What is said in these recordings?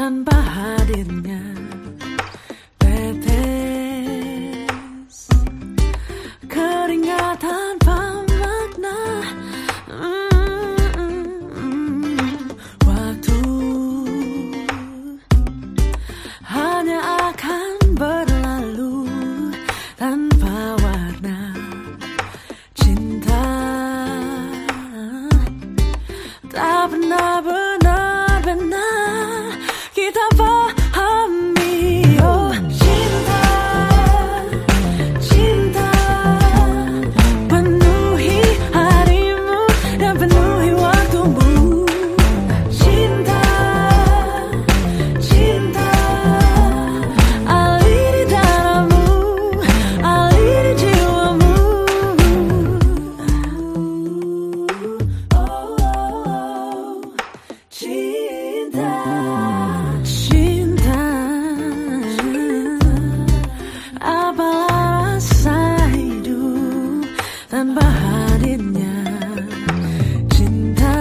tanpa hadirnya tetes keringat tanpa makna. Waktu hanya akan berlalu tanpa warna. Cinta tak pernah benar-benar kita pahami. Oh cinta, cinta penuhi harimu dan penuhi waktumu. Cinta, cinta aliri darahmu, aliri jiwamu. Oh, cinta, cinta apalah rasa hidup tanpa hadirnya cinta.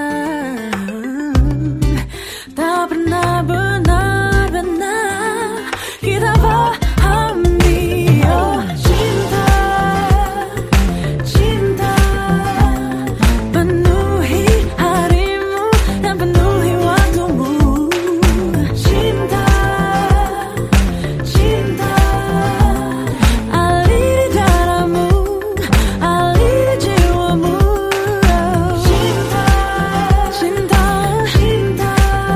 Tak pernah benar-benar kita pahami. Oh cinta, cinta penuhi harimu dan penuhi waktumu. Cinta, cinta aliri darahmu, aliri jiwamu. Cinta, cinta, cinta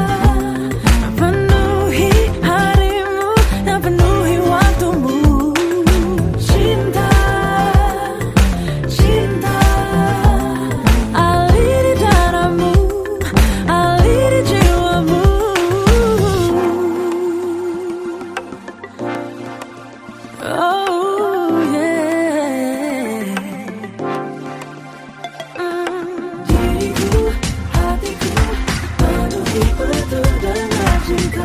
penuhi harimu dan penuhi waktumu. Cinta, cinta aliri darahmu, aliri jiwamu. Oh yeah. Diriku, hatiku penuhi betul dengan cinta.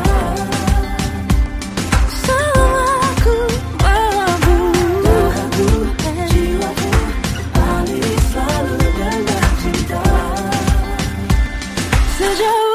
Salahku melabuh dahaku, jiwaku aliri selalu dengan cinta. Sejauh